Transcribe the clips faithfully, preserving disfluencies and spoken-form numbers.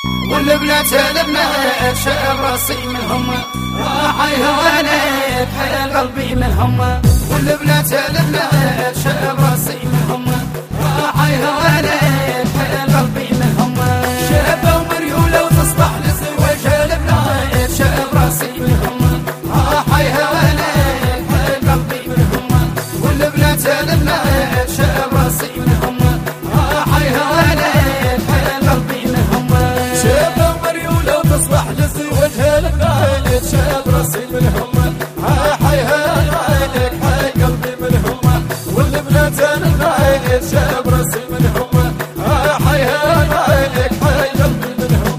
والبنات البنات شاب راسي منهم، راحي هوانيك حيل قلبي منهم. والبنات البنات شاب راسي منهم، راحي هوانيك حيل قلبي منهم. شابة ومريولة وتصبح لزواج البنات شاب راسي منهم، راحي هوانيك حيل قلبي منهم. والبنات البنات شاب راسي منهم، راحي هوانيك حيل قلبي منهم. شابة ومريولة وتصبح لزواج البنات شاب راسي منهم، راحي هوانيك حيل قلبي منهم. والبنات البنات شاب راسي منهم، راحي هوانيك حيل قلبي منهم.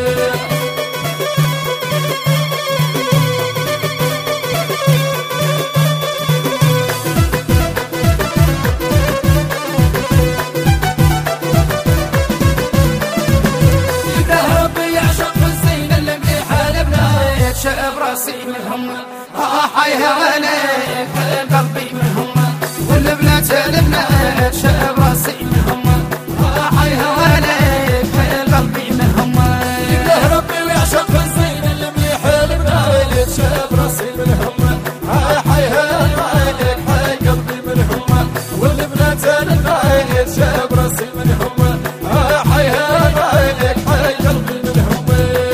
شاب راسي منهم، راحي هوانيك حيل قلبي منهم. والبنات البنات شاب راسي منهم، راحي هوانيك حيل قلبي منهم. يبله ربي ويعشق الزين المليح البنات شاب راسي منهم، راحي هوانيك حيل قلبي منهم. والبنات البنات شاب راسي منهم، راحي هوانيك حيل قلبي منهم.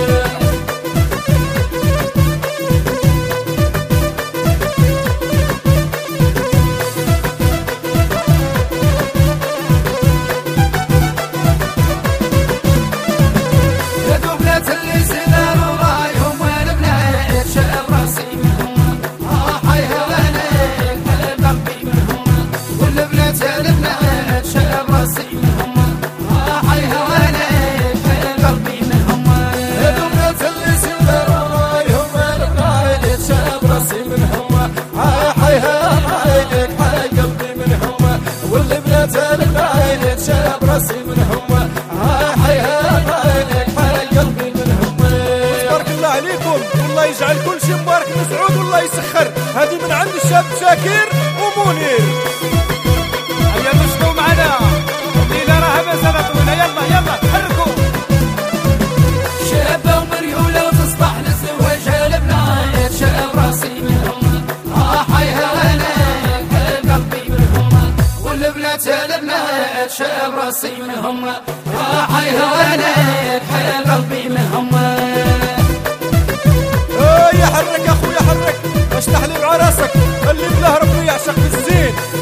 شاب راسي منهم، راحي هوانيك حيل قلبي منهم. تبارك الله عليكم، والله يجعل كل شيء مبارك مسعود والله يسخر. هذه من عند الشاب شاكر ومنير. هيا نشطوا معنا، الليلة راها مسألة طويلة. يلا يلا تحركوا. شابة ومريولة وتصبح لزواج البنات شاب راسي منهم، راحي هوانيك حيل قلبي منهم. والبنات البنات شاب راسي منهم، راحي هوانيك حيل قلبي منهم. يا حرك يا اخويا حرك، اشلح لي مع راسك اللي بله ربي يعشق بالزين.